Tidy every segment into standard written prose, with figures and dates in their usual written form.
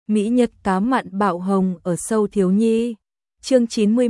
Mỹ Nhật cá mặn bạo hồng ở sâu thiếu nhi. Chương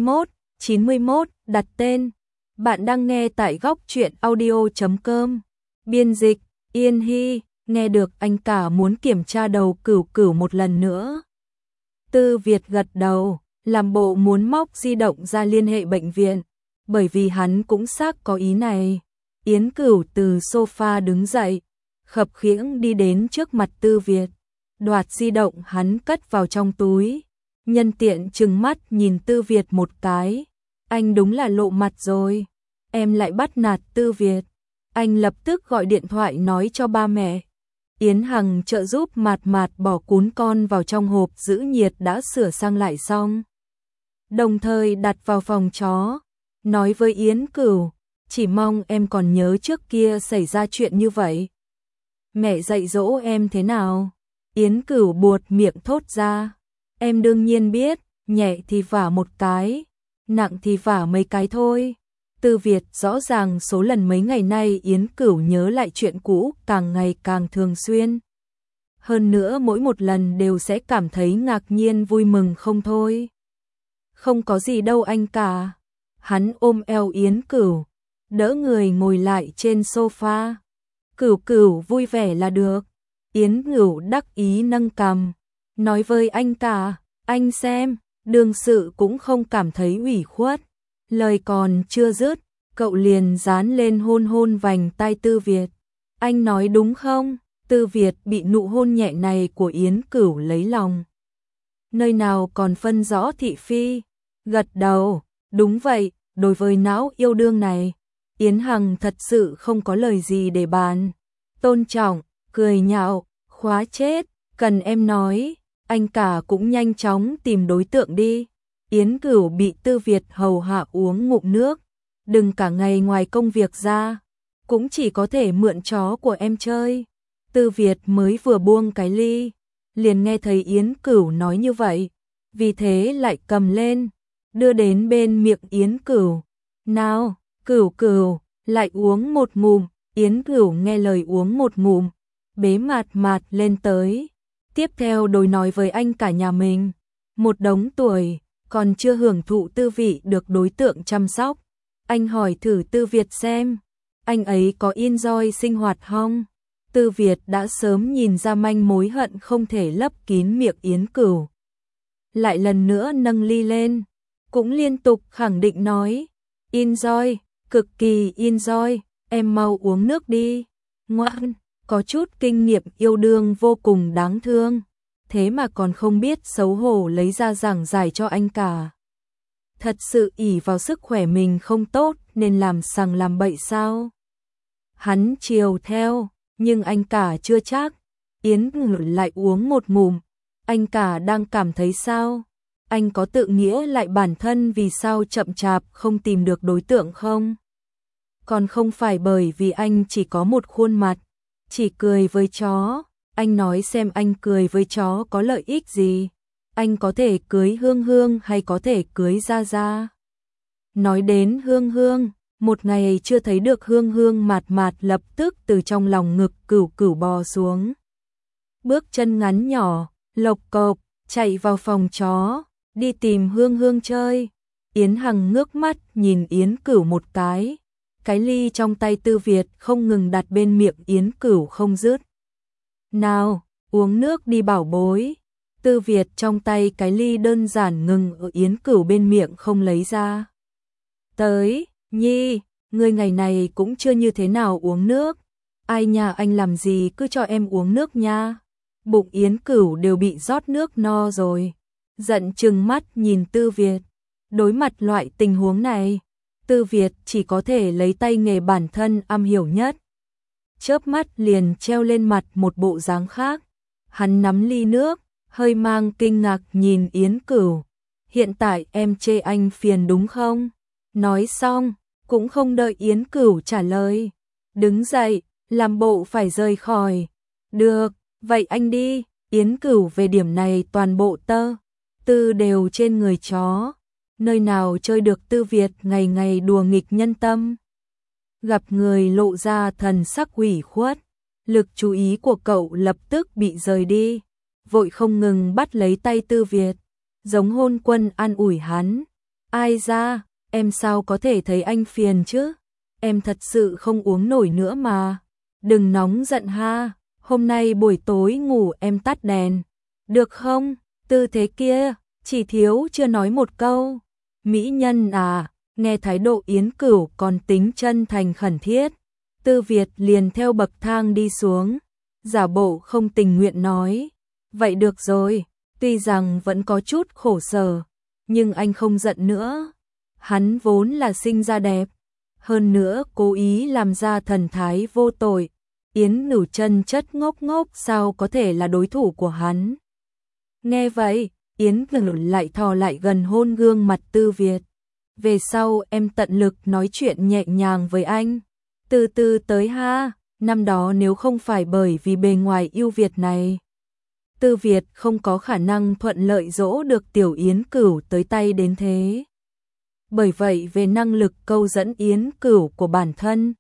91, đặt tên. Bạn đang nghe tại góc truyện audio.com. Biên dịch, Yên Hy, nghe được anh cả muốn kiểm tra đầu Cửu Cửu một lần nữa. Tư Việt gật đầu, làm bộ muốn móc di động ra liên hệ bệnh viện, bởi vì hắn cũng xác có ý này. Yến Cửu từ sofa đứng dậy, khập khiễng đi đến trước mặt Tư Việt, đoạt di động hắn cất vào trong túi, nhân tiện trừng mắt nhìn Tư Việt một cái. Anh đúng là lộ mặt rồi, em lại bắt nạt Tư Việt. Anh lập tức gọi điện thoại nói cho ba mẹ. Yến Hằng trợ giúp Mạt Mạt bỏ cún con vào trong hộp giữ nhiệt đã sửa sang lại xong, đồng thời đặt vào phòng chó, nói với Yến Cửu, chỉ mong em còn nhớ trước kia xảy ra chuyện như vậy. Mẹ dạy dỗ em thế nào? Yến Cửu buột miệng thốt ra. Em đương nhiên biết, nhẹ thì vả một cái, nặng thì vả mấy cái thôi. Tư Việt rõ ràng số lần mấy ngày nay Yến Cửu nhớ lại chuyện cũ càng ngày càng thường xuyên. Hơn nữa mỗi một lần đều sẽ cảm thấy ngạc nhiên vui mừng không thôi. Không có gì đâu anh cả. Hắn ôm eo Yến Cửu, đỡ người ngồi lại trên sofa. Cửu Cửu vui vẻ là được. Yến Cửu đắc ý nâng cằm, nói với anh cả, anh xem, đương sự cũng không cảm thấy ủy khuất. Lời còn chưa dứt, cậu liền dán lên hôn hôn vành tai Tư Việt. Anh nói đúng không? Tư Việt bị nụ hôn nhẹ này của Yến Cửu lấy lòng. Nơi nào còn phân rõ thị phi? Gật đầu, đúng vậy, đối với não yêu đương này, Yến Hằng thật sự không có lời gì để bàn. Tôn trọng, cười nhạo, khóa chết, cần em nói, anh cả cũng nhanh chóng tìm đối tượng đi. Yến Cửu bị Tư Việt hầu hạ uống ngụm nước, đừng cả ngày ngoài công việc ra, cũng chỉ có thể mượn chó của em chơi. Tư Việt mới vừa buông cái ly, liền nghe thấy Yến Cửu nói như vậy, vì thế lại cầm lên, đưa đến bên miệng Yến Cửu. Nào, Cửu Cửu, lại uống một ngụm. Yến Cửu nghe lời uống một ngụm, bế Mạt Mạt lên tới. Tiếp theo đối nói với anh cả nhà mình, một đống tuổi, còn chưa hưởng thụ tư vị được đối tượng chăm sóc. Anh hỏi thử Tư Việt xem, anh ấy có enjoy sinh hoạt không? Tư Việt đã sớm nhìn ra manh mối hận không thể lấp kín miệng Yến Cửu. Lại lần nữa nâng ly lên, cũng liên tục khẳng định nói, enjoy, cực kỳ enjoy, em mau uống nước đi. Ngoan, có chút kinh nghiệm yêu đương vô cùng đáng thương, thế mà còn không biết xấu hổ lấy ra giảng giải cho anh cả. Thật sự ỷ vào sức khỏe mình không tốt nên làm sằng làm bậy sao? Hắn chiều theo, nhưng anh cả chưa chắc. Yến Cửu lại uống một ngụm, anh cả đang cảm thấy sao? Anh có tự nghĩa lại bản thân vì sao chậm chạp không tìm được đối tượng không? Còn không phải bởi vì anh chỉ có một khuôn mặt, chỉ cười với chó. Anh nói xem anh cười với chó có lợi ích gì? Anh có thể cưới Hương Hương hay có thể cưới Gia Gia? Nói đến Hương Hương, một ngày chưa thấy được Hương Hương, Mạt Mạt lập tức từ trong lòng ngực Cửu Cửu bò xuống. Bước chân ngắn nhỏ, lộc cộc, chạy vào phòng chó, đi tìm Hương Hương chơi. Yến Hằng ngước mắt nhìn Yến Cửu một cái ly trong tay Tư Việt không ngừng đặt bên miệng Yến Cửu không dứt. Nào, uống nước đi bảo bối. Tư Việt trong tay cái ly đơn giản ngừng ở Yến Cửu bên miệng không lấy ra. Tới, Nhi, ngươi ngày này cũng chưa như thế nào uống nước. Ai nhà anh làm gì cứ cho em uống nước nha. Bụng Yến Cửu đều bị rót nước no rồi. Giận trừng mắt nhìn Tư Việt. Đối mặt loại tình huống này, Tư Việt chỉ có thể lấy tay nghề bản thân am hiểu nhất. Chớp mắt liền treo lên mặt một bộ dáng khác. Hắn nắm ly nước, hơi mang kinh ngạc nhìn Yến Cửu. Hiện tại em chê anh phiền đúng không? Nói xong, cũng không đợi Yến Cửu trả lời. Đứng dậy, làm bộ phải rời khỏi. Được, vậy anh đi. Yến Cửu về điểm này toàn bộ tư đều trên người chó. Nơi nào chơi được Tư Việt ngày ngày đùa nghịch nhân tâm. Gặp người lộ ra thần sắc ủy khuất, lực chú ý của cậu lập tức bị rời đi. vội không ngừng bắt lấy tay Tư Việt, giống hôn quân an ủi hắn. Ai ra, em sao có thể thấy anh phiền chứ? Em thật sự không uống nổi nữa mà. Đừng nóng giận ha, hôm nay buổi tối ngủ em tắt đèn. Được không? Tư thế kia, chỉ thiếu chưa nói một câu. Mỹ nhân à, nghe thái độ Yến Cửu còn tính chân thành khẩn thiết. Tư Việt liền theo bậc thang đi xuống, giả bộ không tình nguyện nói. Vậy được rồi, tuy rằng vẫn có chút khổ sở, nhưng anh không giận nữa. Hắn vốn là sinh ra đẹp, hơn nữa cố ý làm ra thần thái vô tội. Yến Nửu chân chất ngốc ngốc sao có thể là đối thủ của hắn. Nghe vậy, Yến Nửu lại thò lại gần hôn gương mặt Tư Việt. Về sau em tận lực nói chuyện nhẹ nhàng với anh. Từ từ tới ha, năm đó nếu không phải bởi vì bề ngoài ưu việt này, Tư Việt không có khả năng thuận lợi dỗ được tiểu Yến Cửu tới tay đến thế. Bởi vậy về năng lực câu dẫn Yến Cửu của bản thân,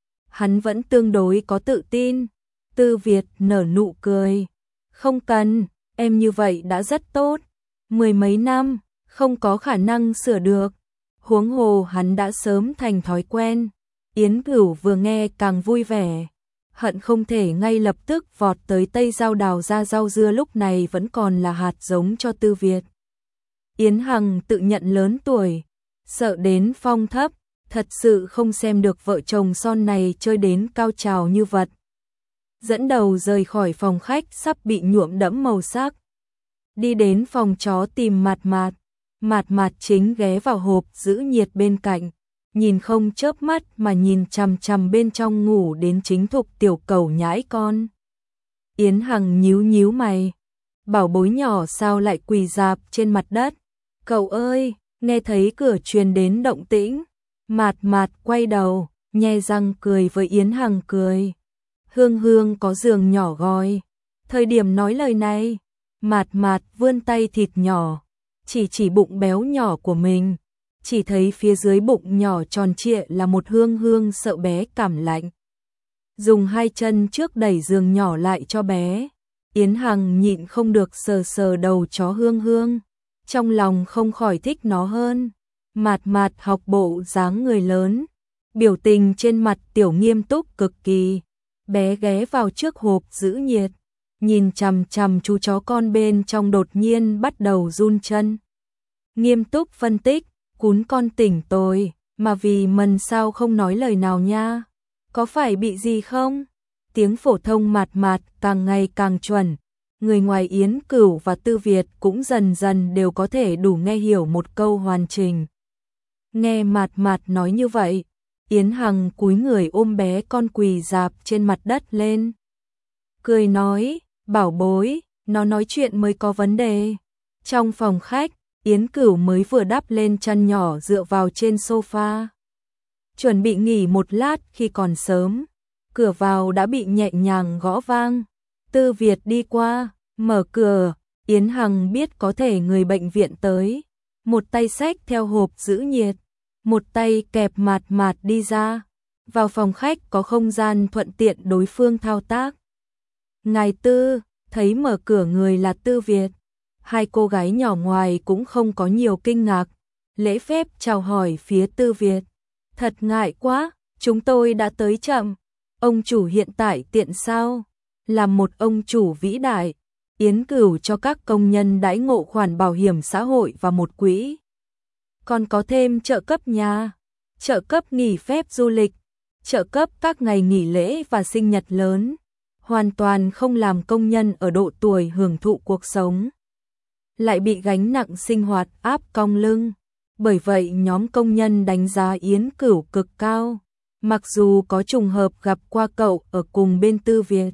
hắn vẫn tương đối có tự tin. Tư Việt nở nụ cười. Không cần, em như vậy đã rất tốt. 10 mấy năm, không có khả năng sửa được. Huống hồ hắn đã sớm thành thói quen. Yến Cửu vừa nghe càng vui vẻ, hận không thể ngay lập tức vọt tới Tây Giao đào ra rau dưa lúc này vẫn còn là hạt giống cho Tư Việt. Yến Hằng tự nhận lớn tuổi, sợ đến phong thấp, thật sự không xem được vợ chồng son này chơi đến cao trào như vật. Dẫn đầu rời khỏi phòng khách sắp bị nhuộm đẫm màu sắc. Đi đến phòng chó tìm Mạt Mạt. Mạt Mạt chính ghé vào hộp giữ nhiệt bên cạnh, nhìn không chớp mắt mà nhìn chằm chằm bên trong ngủ đến chính thục tiểu cẩu nhãi con. Yến Hằng nhíu nhíu mày, bảo bối nhỏ sao lại quỳ rạp trên mặt đất. Cậu ơi, nghe thấy cửa truyền đến động tĩnh. Mạt Mạt quay đầu, nhe răng cười với Yến Hằng cười. Hương Hương có giường nhỏ gọi. Thời điểm nói lời này, Mạt Mạt vươn tay thịt nhỏ, chỉ bụng béo nhỏ của mình, chỉ thấy phía dưới bụng nhỏ tròn trịa là một Hương Hương sợ bé cảm lạnh. Dùng hai chân trước đẩy giường nhỏ lại cho bé. Yến Hằng nhịn không được sờ sờ đầu chó Hương Hương, trong lòng không khỏi thích nó hơn. Mạt Mạt học bộ dáng người lớn, biểu tình trên mặt tiểu nghiêm túc cực kỳ. Bé ghé vào trước hộp giữ nhiệt, nhìn chằm chằm chú chó con bên trong đột nhiên bắt đầu run chân. Nghiêm túc phân tích, cún con tỉnh tôi, mà vì mần sao không nói lời nào nha. Có phải bị gì không? Tiếng phổ thông Mạt Mạt càng ngày càng chuẩn. Người ngoài Yến Cửu và Tư Việt cũng dần dần đều có thể đủ nghe hiểu một câu hoàn chỉnh. Nghe Mạt Mạt nói như vậy, Yến Hằng cúi người ôm bé con quỳ rạp trên mặt đất lên. Cười nói, bảo bối, nó nói chuyện mới có vấn đề. Trong phòng khách, Yến Cửu mới vừa đắp lên chăn nhỏ dựa vào trên sofa. Chuẩn bị nghỉ một lát khi còn sớm. Cửa vào đã bị nhẹ nhàng gõ vang. Tư Việt đi qua, mở cửa, Yến Hằng biết có thể người bệnh viện tới. Một tay xách theo hộp giữ nhiệt, một tay kẹp Mạt Mạt đi ra. Vào phòng khách có không gian thuận tiện đối phương thao tác. Ngài Tư, thấy mở cửa người là Tư Việt. Hai cô gái nhỏ ngoài cũng không có nhiều kinh ngạc, lễ phép chào hỏi phía Tư Việt. Thật ngại quá, chúng tôi đã tới chậm. Ông chủ hiện tại tiện sao? Là một ông chủ vĩ đại, Yến Cửu cho các công nhân đãi ngộ khoản bảo hiểm xã hội và một quỹ. Còn có thêm trợ cấp nhà, trợ cấp nghỉ phép du lịch, trợ cấp các ngày nghỉ lễ và sinh nhật lớn. Hoàn toàn không làm công nhân ở độ tuổi hưởng thụ cuộc sống lại bị gánh nặng sinh hoạt áp cong lưng. Bởi vậy nhóm công nhân đánh giá Yến Cửu cực cao. Mặc dù có trùng hợp gặp qua cậu ở cùng bên Tư Việt,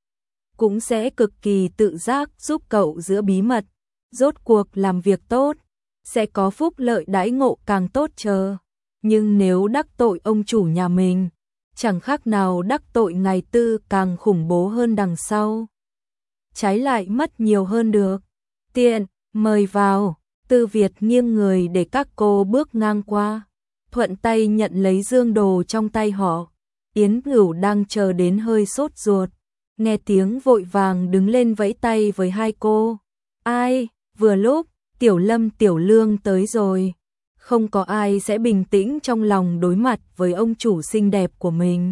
cũng sẽ cực kỳ tự giác giúp cậu giữ bí mật. Rốt cuộc làm việc tốt, sẽ có phúc lợi đãi ngộ càng tốt chờ. Nhưng nếu đắc tội ông chủ nhà mình, chẳng khác nào đắc tội ngài Tư càng khủng bố hơn đằng sau. Trái lại mất nhiều hơn được. Tiện, mời vào. Tư Việt nghiêng người để các cô bước ngang qua, thuận tay nhận lấy dương đồ trong tay họ. Yến Cửu đang chờ đến hơi sốt ruột, nghe tiếng vội vàng đứng lên vẫy tay với hai cô. Ai, vừa lúc, Tiểu Lâm Tiểu Lương tới rồi. Không có ai sẽ bình tĩnh trong lòng đối mặt với ông chủ xinh đẹp của mình.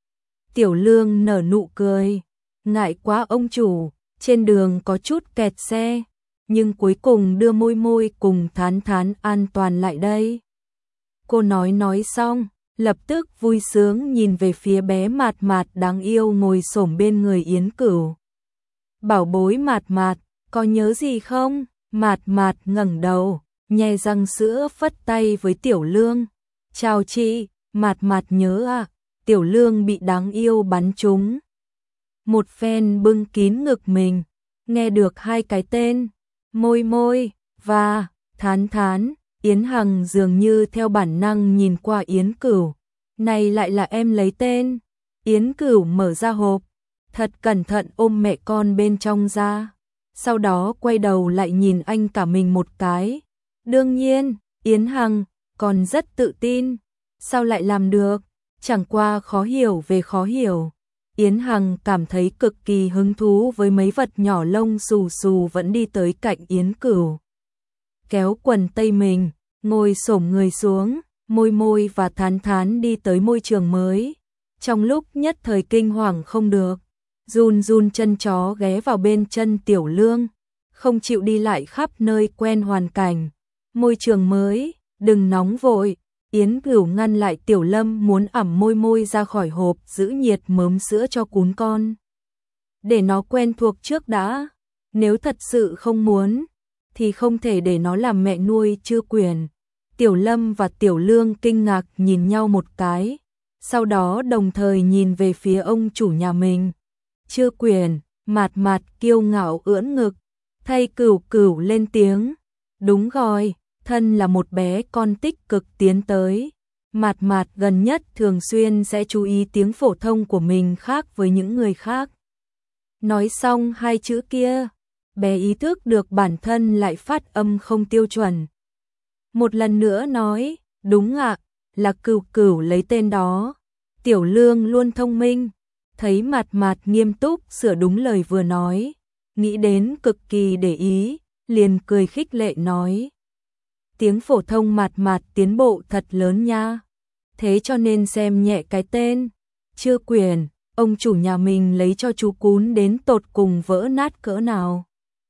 Tiểu Lương nở nụ cười. Ngại quá ông chủ, trên đường có chút kẹt xe, nhưng cuối cùng đưa Môi Môi cùng Thán Thán an toàn lại đây. Cô nói xong, lập tức vui sướng nhìn về phía bé Mạt Mạt đáng yêu ngồi xổm bên người Yến Cửu. Bảo bối Mạt Mạt, có nhớ gì không? Mạt Mạt ngẩng đầu, nhe răng sữa phất tay với Tiểu Lương. Chào chị, Mạt Mạt nhớ à? Tiểu Lương bị đáng yêu bắn trúng. Một phen bưng kín ngực mình, nghe được hai cái tên, Môi Môi và Thán Thán. Yến Hằng dường như theo bản năng nhìn qua Yến Cửu. Này lại là em lấy tên. Yến Cửu mở ra hộp, thật cẩn thận ôm mẹ con bên trong ra. Sau đó quay đầu lại nhìn anh cả mình một cái. Đương nhiên, Yến Hằng còn rất tự tin. Sao lại làm được? Chẳng qua khó hiểu về khó hiểu. Yến Hằng cảm thấy cực kỳ hứng thú với mấy vật nhỏ lông xù xù vẫn đi tới cạnh Yến Cửu. Kéo quần tây mình, ngồi xổm người xuống, Môi Môi và Thán Thán đi tới môi trường mới. Trong lúc nhất thời kinh hoàng không được, run run chân chó ghé vào bên chân Tiểu Lương, không chịu đi lại khắp nơi quen hoàn cảnh. Môi trường mới, đừng nóng vội. Yến Cửu ngăn lại Tiểu Lâm muốn ẵm Môi Môi ra khỏi hộp giữ nhiệt mớm sữa cho cún con. Để nó quen thuộc trước đã, nếu thật sự không muốn, thì không thể để nó làm mẹ nuôi Chư Quyền. Tiểu Lâm và Tiểu Lương kinh ngạc nhìn nhau một cái, sau đó đồng thời nhìn về phía ông chủ nhà mình. Chư Quyền, Mạt Mạt kiêu ngạo ưỡn ngực, thay Cửu Cửu lên tiếng. Đúng rồi, thân là một bé con tích cực tiến tới. Mạt Mạt gần nhất thường xuyên sẽ chú ý tiếng phổ thông của mình khác với những người khác. Nói xong hai chữ kia, bé ý thức được bản thân lại phát âm không tiêu chuẩn. Một lần nữa nói, đúng ạ, là Cửu Cửu lấy tên đó. Tiểu Lương luôn thông minh, thấy Mạt Mạt nghiêm túc sửa đúng lời vừa nói, nghĩ đến cực kỳ để ý, liền cười khích lệ nói. Tiếng phổ thông Mạt Mạt tiến bộ thật lớn nha. Thế cho nên xem nhẹ cái tên. Chư Quyền, ông chủ nhà mình lấy cho chú cún đến tột cùng vỡ nát cỡ nào.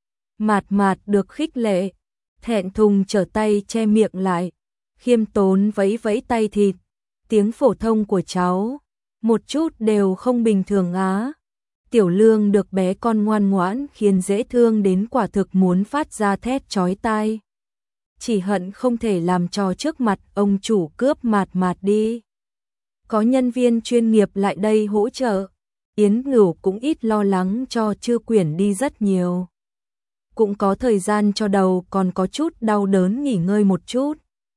Mạt Mạt được khích lệ, thẹn thùng trở tay che miệng lại, khiêm tốn vẫy vẫy tay thịt. Tiếng phổ thông của cháu, một chút đều không bình thường á. Tiểu Lương được bé con ngoan ngoãn khiến dễ thương đến quả thực muốn phát ra thét chói tai. Chỉ hận không thể làm trò trước mặt ông chủ cướp Mạt Mạt đi. Có nhân viên chuyên nghiệp lại đây hỗ trợ, Yến Ngửu cũng ít lo lắng cho Chư Quyền đi rất nhiều. Cũng có thời gian cho đầu còn có chút đau đớn nghỉ ngơi một chút.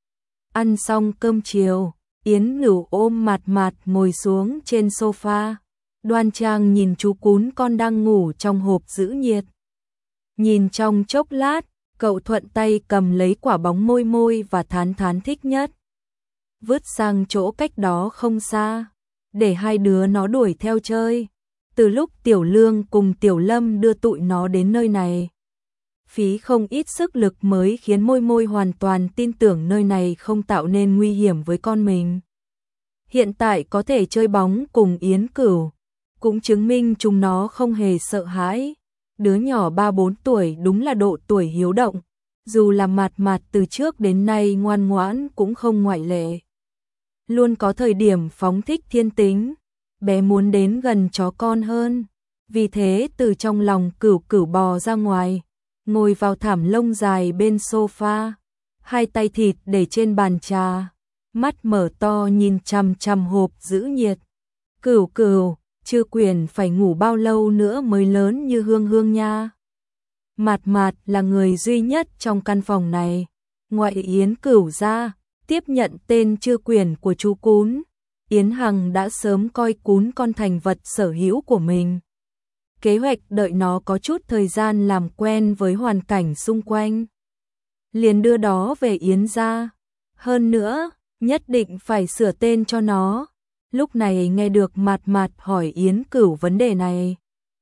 Ăn xong cơm chiều, Yến Ngửu ôm Mạt Mạt ngồi xuống trên sofa, đoan trang nhìn chú cún con đang ngủ trong hộp giữ nhiệt. Nhìn trong chốc lát, cậu thuận tay cầm lấy quả bóng Môi Môi và Thán Thán thích nhất, vứt sang chỗ cách đó không xa, để hai đứa nó đuổi theo chơi. Từ lúc Tiểu Lương cùng Tiểu Lâm đưa tụi nó đến nơi này, phí không ít sức lực mới khiến Môi Môi hoàn toàn tin tưởng nơi này không tạo nên nguy hiểm với con mình. Hiện tại có thể chơi bóng cùng Yến Cửu, cũng chứng minh chúng nó không hề sợ hãi. Đứa nhỏ 3-4 tuổi đúng là độ tuổi hiếu động, dù là Mạt Mạt từ trước đến nay ngoan ngoãn cũng không ngoại lệ. Luôn có thời điểm phóng thích thiên tính, bé muốn đến gần chó con hơn. Vì thế từ trong lòng Cửu Cửu bò ra ngoài, ngồi vào thảm lông dài bên sofa, hai tay thịt để trên bàn trà, mắt mở to nhìn chằm chằm hộp giữ nhiệt. Cửu Cửu, Chư Quyền phải ngủ bao lâu nữa mới lớn như Hương Hương nha. Mạt Mạt là người duy nhất trong căn phòng này, ngoại Yến Cửu ra, tiếp nhận tên Chư Quyền của chú cún. Yến Hằng đã sớm coi cún con thành vật sở hữu của mình. Kế hoạch đợi nó có chút thời gian làm quen với hoàn cảnh xung quanh, liền đưa đó về Yến gia. Hơn nữa, nhất định phải sửa tên cho nó. Lúc này nghe được Mạt Mạt hỏi Yến Cửu vấn đề này,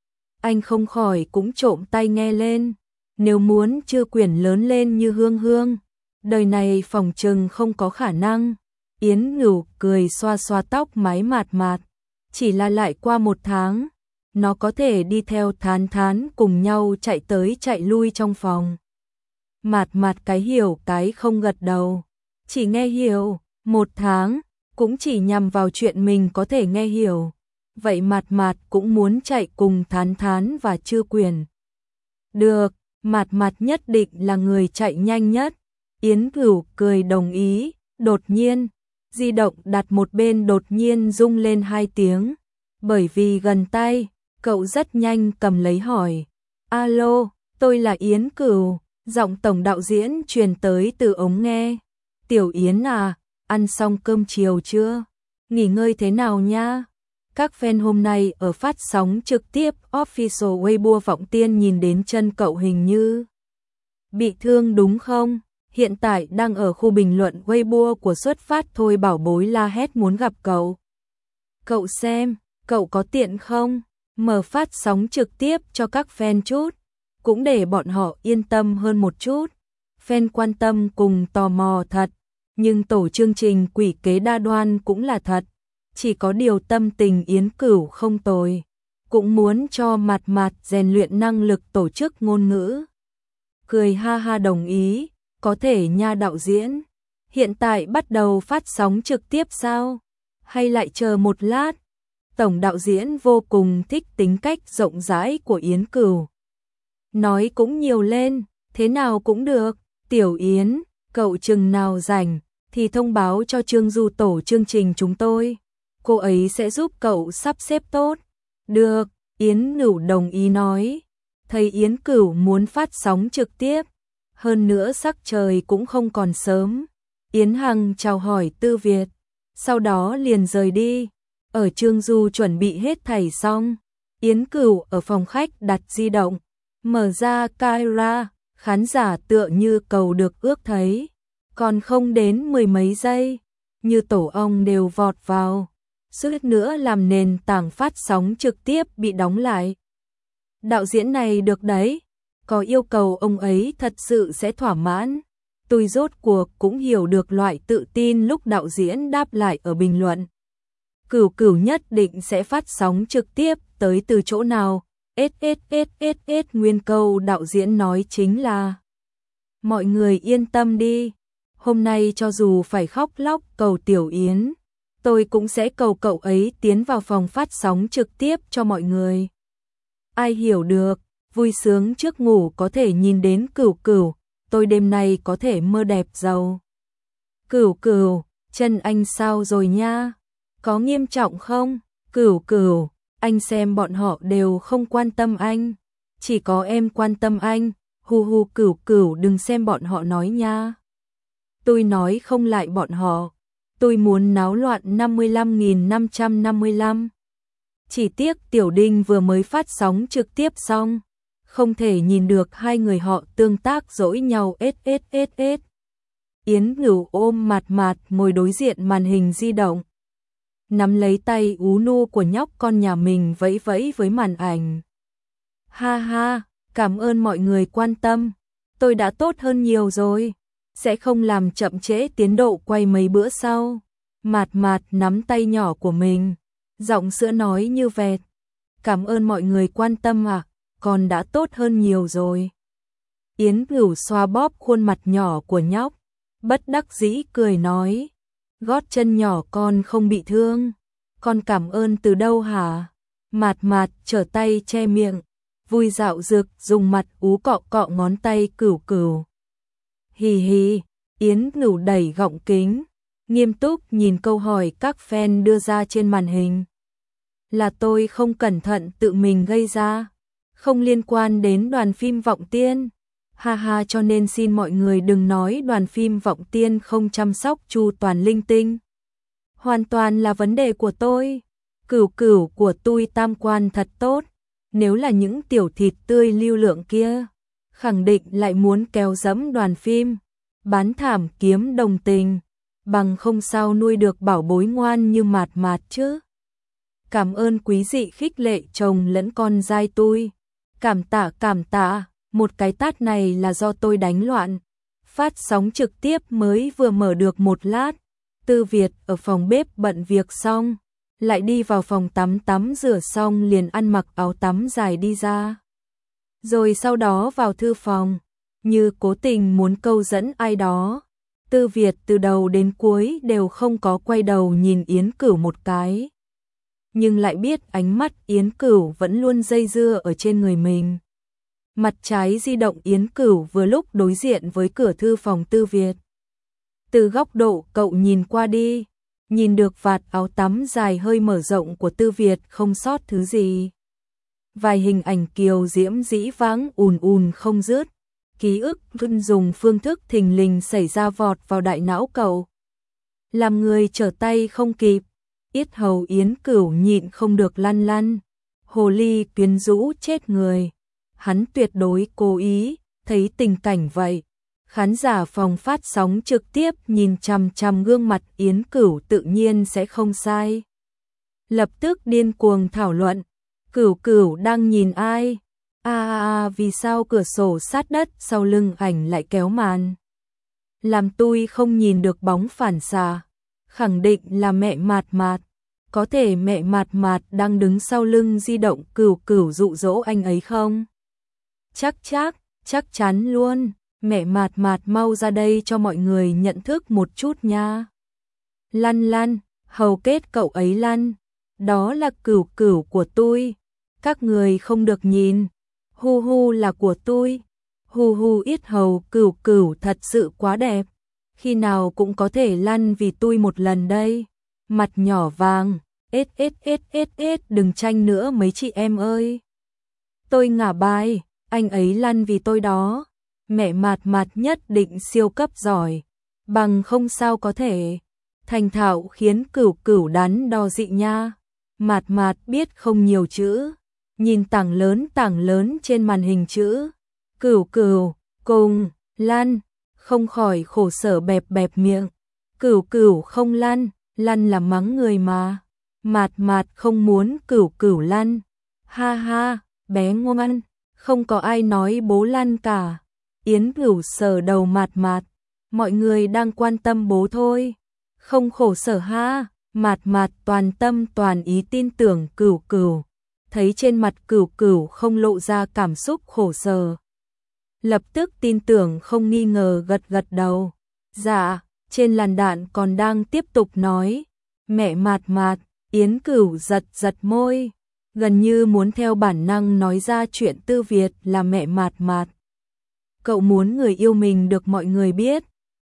anh không khỏi cũng trộm tai nghe lên. Nếu muốn Chư Quyển lớn lên như Hương Hương, đời này phỏng chừng không có khả năng. Yến Ngửu cười xoa xoa tóc mái mạt mạt, chỉ là lại qua 1 tháng, nó có thể đi theo Thán Thán cùng nhau chạy tới chạy lui trong phòng. Mạt mạt cái hiểu cái không gật đầu, chỉ nghe hiểu, 1 tháng, cũng chỉ nhằm vào chuyện mình có thể nghe hiểu. Vậy mạt mạt cũng muốn chạy cùng Thán Thán và Chư Quyển. Được, mạt mạt nhất định là người chạy nhanh nhất. Yến Cửu cười đồng ý, đột nhiên, di động đặt một bên đột nhiên rung lên 2 tiếng. Bởi vì gần tay, cậu rất nhanh cầm lấy hỏi. Alo, tôi là Yến Cửu, giọng tổng đạo diễn truyền tới từ ống nghe. Tiểu Yến à, ăn xong cơm chiều chưa? Nghỉ ngơi thế nào nha? Các fan hôm nay ở phát sóng trực tiếp official Weibo Vọng Tiên nhìn đến chân cậu hình như bị thương đúng không? Hiện tại đang ở khu bình luận Weibo của Xuất Phát thôi, bảo bối la hét muốn gặp cậu. Cậu xem, cậu có tiện không? Mở phát sóng trực tiếp cho các fan chút, cũng để bọn họ yên tâm hơn một chút. Fan quan tâm cùng tò mò thật, nhưng tổ chương trình quỷ kế đa đoan cũng là thật. Chỉ có điều tâm tình Yến Cửu không tồi, cũng muốn cho mạt mạt rèn luyện năng lực tổ chức ngôn ngữ. Cười ha ha đồng ý, có thể nha đạo diễn. Hiện tại bắt đầu phát sóng trực tiếp sao? Hay lại chờ một lát? Tổng đạo diễn vô cùng thích tính cách rộng rãi của Yến Cửu. Nói cũng nhiều lên, thế nào cũng được. Tiểu Yến, cậu chừng nào rảnh thì thông báo cho Trương Du tổ chương trình chúng tôi. Cô ấy sẽ giúp cậu sắp xếp tốt. Được, Yến Cửu đồng ý nói. Thấy Yến Cửu muốn phát sóng trực tiếp, hơn nữa sắc trời cũng không còn sớm. Yến Hằng chào hỏi Tư Việt, sau đó liền rời đi. Ở Trương Du chuẩn bị hết thảy xong, Yến Cửu ở phòng khách đặt di động, mở ra camera, khán giả tựa như cầu được ước thấy. Còn không đến 10 mấy giây, như tổ ong đều vọt vào, suýt nữa làm nền tảng phát sóng trực tiếp bị đóng lại. Đạo diễn này được đấy, có yêu cầu ông ấy thật sự sẽ thỏa mãn. Tôi rốt cuộc cũng hiểu được loại tự tin lúc đạo diễn đáp lại ở bình luận. Cửu Cửu nhất định sẽ phát sóng trực tiếp tới từ chỗ nào. SSSSS nguyên câu đạo diễn nói chính là: mọi người yên tâm đi, hôm nay cho dù phải khóc lóc cầu Tiểu Yến, tôi cũng sẽ cầu cậu ấy tiến vào phòng phát sóng trực tiếp cho mọi người. Ai hiểu được, vui sướng trước ngủ có thể nhìn đến Cửu Cửu, tôi đêm nay có thể mơ đẹp giàu. Cửu Cửu, chân anh sao rồi nha? Có nghiêm trọng không? Cửu Cửu, anh xem bọn họ đều không quan tâm anh, chỉ có em quan tâm anh. Hu hu, Cửu Cửu đừng xem bọn họ nói nha. Tôi nói không lại bọn họ, tôi muốn náo loạn 55.555. Chỉ tiếc Tiểu Đinh vừa mới phát sóng trực tiếp xong, không thể nhìn được hai người họ tương tác dỗi nhau. SSSS. Yến Cửu ôm mạt mạt ngồi đối diện màn hình di động, nắm lấy tay ú nu của nhóc con nhà mình vẫy vẫy với màn ảnh. Ha ha, cảm ơn mọi người quan tâm, tôi đã tốt hơn nhiều rồi, sẽ không làm chậm trễ tiến độ quay mấy bữa sau. Mạt mạt nắm tay nhỏ của mình, giọng sữa nói như vẹt. Cảm ơn mọi người quan tâm à, con đã tốt hơn nhiều rồi. Yến Cửu xoa bóp khuôn mặt nhỏ của nhóc, bất đắc dĩ cười nói: gót chân nhỏ con không bị thương, con cảm ơn từ đâu hả? Mạt mạt trở tay che miệng, vui dạo dược dùng mặt ú cọ cọ ngón tay Cửu Cửu. Hì hì, Yến Cửu đẩy gọng kính, nghiêm túc nhìn câu hỏi các fan đưa ra trên màn hình. Là tôi không cẩn thận tự mình gây ra, không liên quan đến đoàn phim Vọng Tiên. Ha ha, cho nên xin mọi người đừng nói đoàn phim Vọng Tiên không chăm sóc chu toàn linh tinh. Hoàn toàn là vấn đề của tôi. Cửu Cửu của tôi tam quan thật tốt, nếu là những tiểu thịt tươi lưu lượng kia, khẳng định lại muốn kéo dẫm đoàn phim, bán thảm kiếm đồng tình, bằng không sao nuôi được bảo bối ngoan như mạt mạt chứ. Cảm ơn quý dị khích lệ chồng lẫn con dai tôi. cảm tạ, một cái tát này là do tôi đánh loạn. Phát sóng trực tiếp mới vừa mở được một lát, Tư Việt ở phòng bếp bận việc xong, lại đi vào phòng tắm rửa xong liền ăn mặc áo tắm dài đi ra. Rồi sau đó vào thư phòng, như cố tình muốn câu dẫn ai đó. Tư Việt từ đầu đến cuối đều không có quay đầu nhìn Yến Cửu một cái. Nhưng lại biết ánh mắt Yến Cửu vẫn luôn dây dưa ở trên người mình. Mặt trái di động Yến Cửu vừa lúc đối diện với cửa thư phòng Tư Việt. Từ góc độ cậu nhìn qua đi, nhìn được vạt áo tắm dài hơi mở rộng của Tư Việt không sót thứ gì. Vài hình ảnh kiều diễm dĩ vãng ùn không dứt, ký ức luôn dùng phương thức thình lình xảy ra vọt vào đại não cậu. Làm người trở tay không kịp, yết hầu Yến Cửu nhịn không được lăn lăn, hồ ly quyến rũ chết người. Hắn tuyệt đối cố ý, thấy tình cảnh vậy. Khán giả phòng phát sóng trực tiếp nhìn chằm chằm gương mặt Yến Cửu tự nhiên sẽ không sai. Lập tức điên cuồng thảo luận, Cửu đang nhìn ai? Vì sao cửa sổ sát đất sau lưng ảnh lại kéo màn? Làm tôi không nhìn được bóng phản xạ, khẳng định là mẹ Mạt. Có thể mẹ Mạt đang đứng sau lưng di động Cửu dụ dỗ anh ấy không? Chắc chắn luôn, mẹ Mạt mau ra đây cho mọi người nhận thức một chút nha. Lăn, hầu kết cậu ấy lăn, đó là Cửu của tôi, các người không được nhìn, hu là của tôi, hu yết hầu Cửu thật sự quá đẹp, khi nào cũng có thể lăn vì tôi một lần đây, mặt nhỏ vàng, ết đừng tranh nữa mấy chị em ơi. Tôi ngả bài, anh ấy lăn vì tôi đó, mẹ Mạt nhất định siêu cấp giỏi, bằng không sao có thể. Thành thạo khiến Cửu đắn đo dị nha. Mạt biết không nhiều chữ, nhìn tảng lớn trên màn hình chữ. Cửu cùng, lăn, không khỏi khổ sở bẹp miệng. Cửu không lăn là mắng người mà. Mạt không muốn Cửu lăn. Ha, bé ngoan, không có ai nói bố lăn cả. Yến Cửu sờ đầu Mạt, mọi người đang quan tâm bố thôi. Không khổ sở ha, Mạt toàn tâm toàn ý tin tưởng Cửu. Thấy trên mặt Cửu không lộ ra cảm xúc khổ sở. Lập tức tin tưởng không nghi ngờ gật đầu. Dạ, trên làn đạn còn đang tiếp tục nói. Mẹ Mạt, Yến Cửu giật môi. Gần như muốn theo bản năng nói ra chuyện Tư Việt là mẹ Mạt. Cậu muốn người yêu mình được mọi người biết.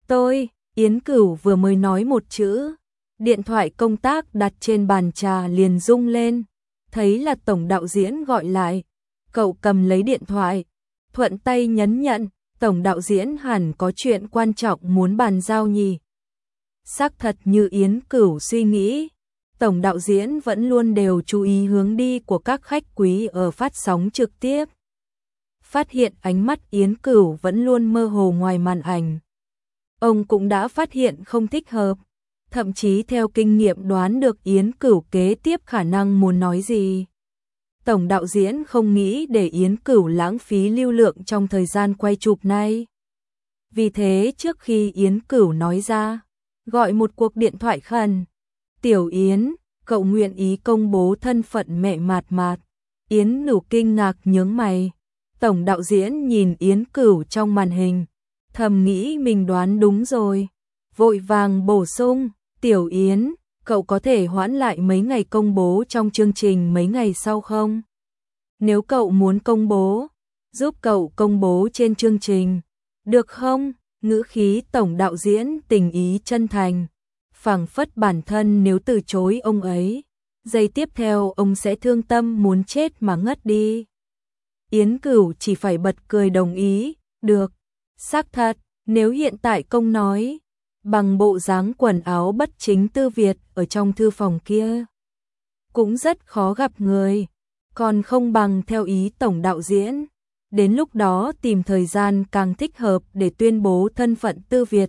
Yến Cửu vừa mới nói một chữ, điện thoại công tác đặt trên bàn trà liền rung lên, thấy là tổng đạo diễn gọi lại. Cậu cầm lấy điện thoại, thuận tay nhấn nhận, tổng đạo diễn hẳn có chuyện quan trọng muốn bàn giao nhỉ. Xác thật như Yến Cửu suy nghĩ, tổng đạo diễn vẫn luôn đều chú ý hướng đi của các khách quý ở phát sóng trực tiếp. Phát hiện ánh mắt Yến Cửu vẫn luôn mơ hồ ngoài màn ảnh. Ông cũng đã phát hiện không thích hợp, thậm chí theo kinh nghiệm đoán được Yến Cửu kế tiếp khả năng muốn nói gì. Tổng đạo diễn không nghĩ để Yến Cửu lãng phí lưu lượng trong thời gian quay chụp này. Vì thế trước khi Yến Cửu nói ra, gọi một cuộc điện thoại khẩn. Tiểu Yến, cậu nguyện ý công bố thân phận mẹ Mạt. Yến Cửu kinh ngạc nhướng mày. Tổng đạo diễn nhìn Yến Cửu trong màn hình, thầm nghĩ mình đoán đúng rồi. Vội vàng bổ sung, Tiểu Yến, cậu có thể hoãn lại mấy ngày công bố trong chương trình mấy ngày sau không? Nếu cậu muốn công bố, giúp cậu công bố trên chương trình, được không? Ngữ khí tổng đạo diễn tình ý chân thành, phảng phất bản thân nếu từ chối ông ấy, giây tiếp theo ông sẽ thương tâm muốn chết mà ngất đi. Yến Cửu chỉ phải bật cười đồng ý, được, xác thật, nếu hiện tại công nói, bằng bộ dáng quần áo bất chính Tư Việt ở trong thư phòng kia, cũng rất khó gặp người, còn không bằng theo ý tổng đạo diễn, đến lúc đó tìm thời gian càng thích hợp để tuyên bố thân phận Tư Việt.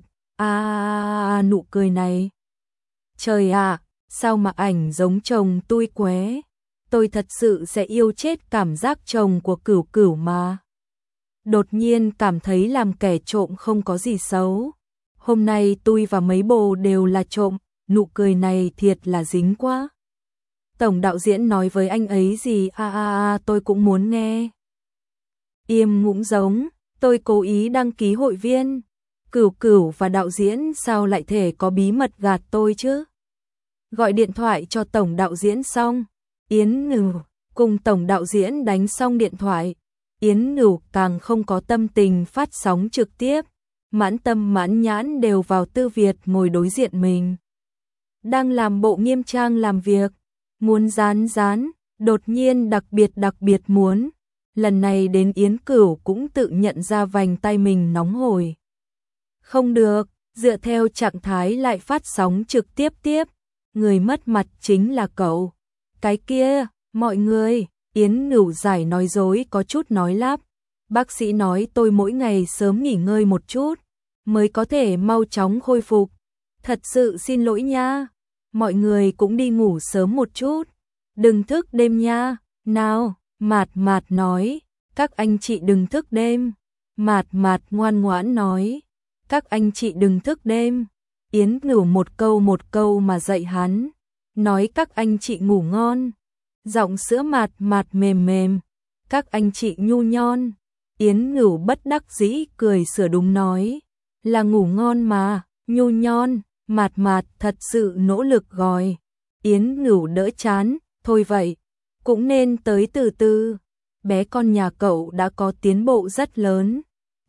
Nụ cười này. Trời ạ, sao mà ảnh giống chồng tôi qué. tôi thật sự sẽ yêu chết cảm giác chồng của Cửu Cửu mà. Đột nhiên cảm thấy làm kẻ trộm không có gì xấu. Hôm nay tôi và mấy bồ đều là trộm, nụ cười này thiệt là dính quá. Tổng đạo diễn nói với anh ấy gì tôi cũng muốn nghe. Im ngũng giống, tôi cố ý đăng ký hội viên. Cửu Cửu và đạo diễn sao lại thể có bí mật gạt tôi chứ? Gọi điện thoại cho tổng đạo diễn xong, Yến Ngửu cùng tổng đạo diễn đánh xong điện thoại. Yến Ngửu càng không có tâm tình phát sóng trực tiếp, mãn tâm mãn nhãn đều vào Tư Việt ngồi đối diện mình. Đang làm bộ nghiêm trang làm việc, muốn rán, đột nhiên đặc biệt muốn. Lần này đến Yến Cửu cũng tự nhận ra vành tay mình nóng hổi. Không được, dựa theo trạng thái lại phát sóng trực tiếp, người mất mặt chính là cậu. Cái kia, mọi người, Yến Ngửu giải nói dối có chút nói lắp. Bác sĩ nói tôi mỗi ngày sớm nghỉ ngơi một chút, mới có thể mau chóng khôi phục. Thật sự xin lỗi nha, mọi người cũng đi ngủ sớm một chút, đừng thức đêm nha. Nào, Mạt nói, các anh chị đừng thức đêm. Mạt ngoan ngoãn nói, các anh chị đừng thức đêm. Yến Ngửu một câu mà dạy hắn, nói các anh chị ngủ ngon. Giọng sữa Mạt mềm, các anh chị nhu nhon. Yến Ngửu bất đắc dĩ cười sửa đúng nói, là ngủ ngon mà, nhu nhon. Mạt thật sự nỗ lực gọi. Yến Ngửu đỡ chán, thôi vậy, cũng nên tới từ từ. Bé con nhà cậu đã có tiến bộ rất lớn.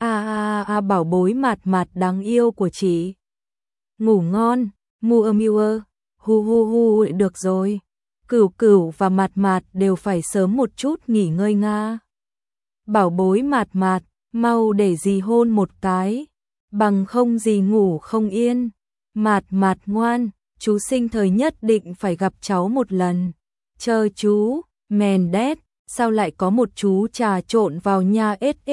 Bảo bối Mạt đáng yêu của chị. Ngủ ngon, mua hu được rồi. Cửu Cửu và Mạt đều phải sớm một chút nghỉ ngơi nga. Bảo bối Mạt, mau để dì hôn một cái, bằng không dì ngủ không yên. Mạt ngoan, chú sinh thời nhất định phải gặp cháu một lần. Chờ chú, mèn đét, sao lại có một chú trà trộn vào nhà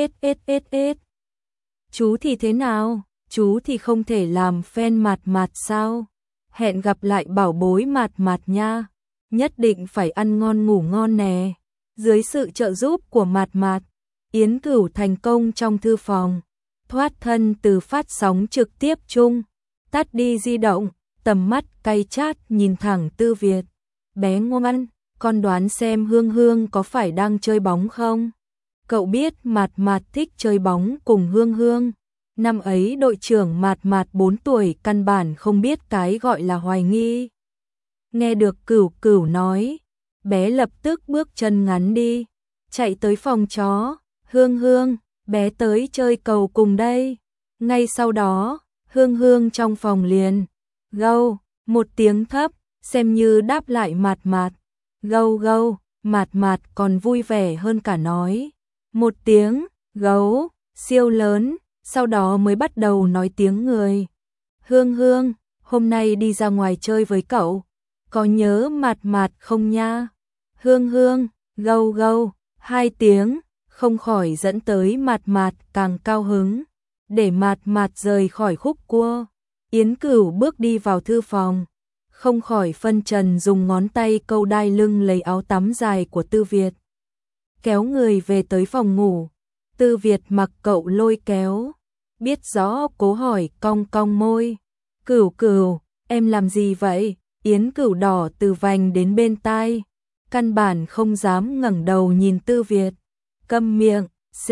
ết. Chú thì thế nào, chú thì không thể làm fan Mạt sao? Hẹn gặp lại bảo bối Mạt nha, nhất định phải ăn ngon ngủ ngon nè. Dưới sự trợ giúp của Mạt, Yến Cửu thành công trong thư phòng, thoát thân từ phát sóng trực tiếp chung, tắt đi di động, tầm mắt cay chát nhìn thẳng Tư Việt. Bé ngoan, con đoán xem Hương có phải đang chơi bóng không? Cậu biết Mạt thích chơi bóng cùng Hương. Năm ấy đội trưởng Mạt 4 tuổi căn bản không biết cái gọi là hoài nghi. Nghe được Cửu nói, bé lập tức bước chân ngắn đi, chạy tới phòng chó. Hương, bé tới chơi cầu cùng đây. Ngay sau đó, Hương trong phòng liền gâu một tiếng thấp, xem như đáp lại Mạt. Gâu, Mạt còn vui vẻ hơn cả nói. Một tiếng gấu siêu lớn, sau đó mới bắt đầu nói tiếng người. Hương, hôm nay đi ra ngoài chơi với cậu, có nhớ Mạt không nha? Hương, gâu, 2 tiếng, không khỏi dẫn tới Mạt càng cao hứng. Để Mạt rời khỏi khúc cua, Yến Cửu bước đi vào thư phòng, không khỏi phân trần dùng ngón tay câu đai lưng lấy áo tắm dài của Tư Việt, kéo người về tới phòng ngủ. Tư Việt mặc cậu lôi kéo, biết rõ cố hỏi cong môi. Cửu, em làm gì vậy? Yến Cửu đỏ từ vành đến bên tai, căn bản không dám ngẩng đầu nhìn Tư Việt. Câm miệng,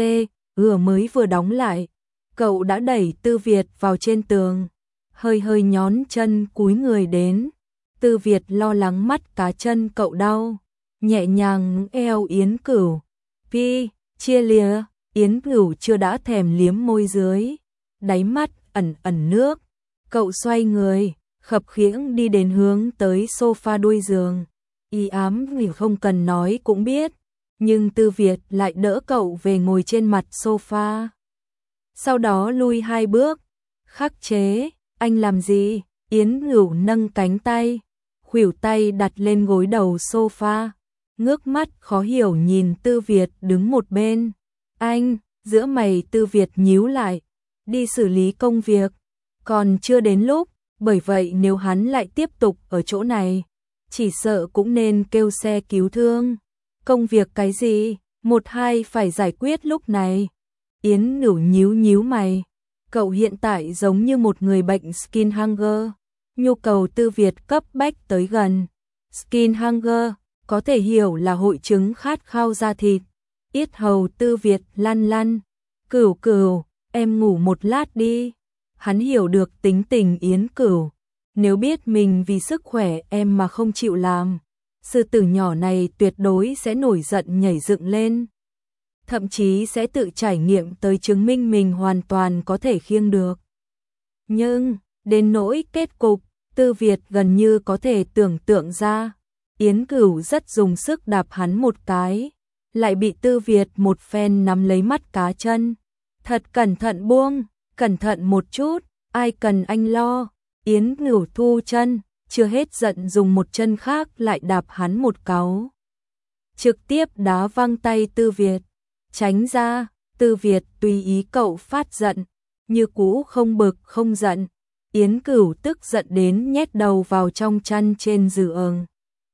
mới vừa đóng lại, cậu đã đẩy Tư Việt vào trên tường, hơi nhón chân cúi người đến. Tư Việt lo lắng mắt cá chân cậu đau, nhẹ nhàng eo Yến Cửu. Chia lìa. Yến Cửu chưa đã thèm liếm môi dưới, đáy mắt ẩn nước. Cậu xoay người, khập khiễng đi đến hướng tới sofa đuôi giường. Y ám vì không cần nói cũng biết, nhưng Tư Việt lại đỡ cậu về ngồi trên mặt sofa. Sau đó lui 2 bước, khắc chế. Anh làm gì? Yến Cửu nâng cánh tay, khuỷu tay đặt lên gối đầu sofa, ngước mắt khó hiểu nhìn Tư Việt đứng một bên. Anh, giữa mày Tư Việt nhíu lại, đi xử lý công việc, còn chưa đến lúc, bởi vậy nếu hắn lại tiếp tục ở chỗ này, chỉ sợ cũng nên kêu xe cứu thương. Công việc cái gì, 1-2 phải giải quyết lúc này. Yến Cửu nhíu nhíu mày. Cậu hiện tại giống như một người bệnh skin hunger. Nhu cầu Tư Việt cấp bách tới gần. Skin hunger có thể hiểu là hội chứng khát khao da thịt. Yết hầu Tư Việt lăn lăn. Cửu Cửu, em ngủ một lát đi. Hắn hiểu được tính tình Yến Cửu. Nếu biết mình vì sức khỏe em mà không chịu làm, sư tử nhỏ này tuyệt đối sẽ nổi giận nhảy dựng lên. Thậm chí sẽ tự trải nghiệm tới chứng minh mình hoàn toàn có thể khiêng được. Nhưng, đến nỗi kết cục, Tư Việt gần như có thể tưởng tượng ra. Yến Cửu rất dùng sức đạp hắn một cái, lại bị Tư Việt một phen nắm lấy mắt cá chân. Thật cẩn thận buông, cẩn thận một chút, ai cần anh lo. Yến Cửu thu chân, chưa hết giận dùng một chân khác lại đạp hắn một cáu. Trực tiếp đá văng tay Tư Việt. Tránh ra, Tư Việt tùy ý cậu phát giận, như cũ không bực không giận. Yến Cửu tức giận đến nhét đầu vào trong chăn trên giường.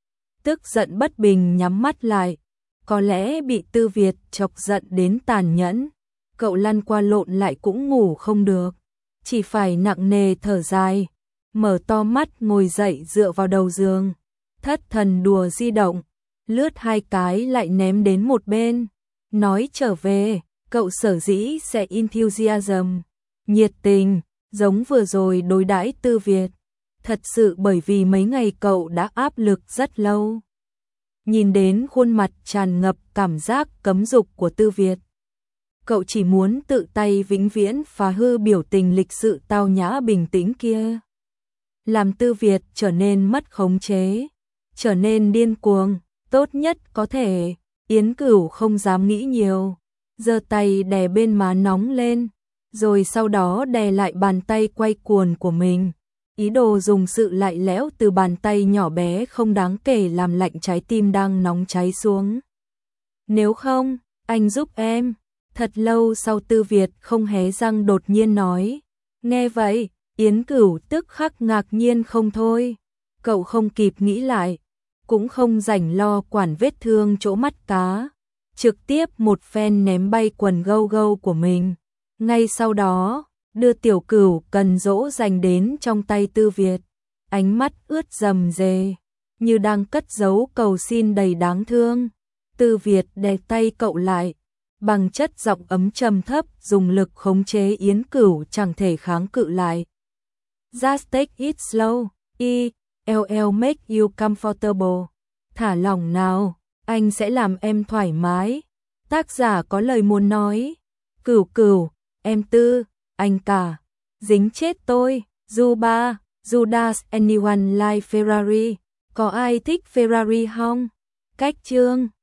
Tức giận bất bình nhắm mắt lại, có lẽ bị Tư Việt chọc giận đến tàn nhẫn. Cậu lăn qua lộn lại cũng ngủ không được, chỉ phải nặng nề thở dài, mở to mắt ngồi dậy dựa vào đầu giường. Thất thần đùa di động, lướt 2 cái lại ném đến một bên. Nói trở về, cậu sở dĩ sẽ enthusiasm, nhiệt tình, giống vừa rồi đối đãi Tư Việt. Thật sự bởi vì mấy ngày cậu đã áp lực rất lâu. Nhìn đến khuôn mặt tràn ngập cảm giác cấm dục của Tư Việt, cậu chỉ muốn tự tay vĩnh viễn phá hư biểu tình lịch sự tao nhã bình tĩnh kia. Làm Tư Việt trở nên mất khống chế, trở nên điên cuồng, tốt nhất có thể. Yến Cửu không dám nghĩ nhiều, giơ tay đè bên má nóng lên, rồi sau đó đè lại bàn tay quay cuồng của mình, ý đồ dùng sự lạnh lẽo từ bàn tay nhỏ bé không đáng kể làm lạnh trái tim đang nóng cháy xuống. Nếu không, anh giúp em. Thật lâu sau Tư Việt không hé răng đột nhiên nói. Nghe vậy, Yến Cửu tức khắc ngạc nhiên không thôi. Cậu không kịp nghĩ lại, cũng không rảnh lo quản vết thương chỗ mắt cá, trực tiếp một phen ném bay quần gâu gâu của mình. Ngay sau đó, đưa Tiểu Cửu cần dỗ dành đến trong tay Tư Việt, ánh mắt ướt rầm rề, như đang cất giấu cầu xin đầy đáng thương. Tư Việt đè tay cậu lại, bằng chất giọng ấm trầm thấp dùng lực khống chế Yến Cửu chẳng thể kháng cự lại. Just take it slow, LL make you comfortable. Thả lỏng nào, anh sẽ làm em thoải mái. Tác giả có lời muốn nói. Cửu Cửu, em Tư, anh cả, dính chết tôi. Zuba, Judas anyone like Ferrari? Có ai thích Ferrari không? Cách chương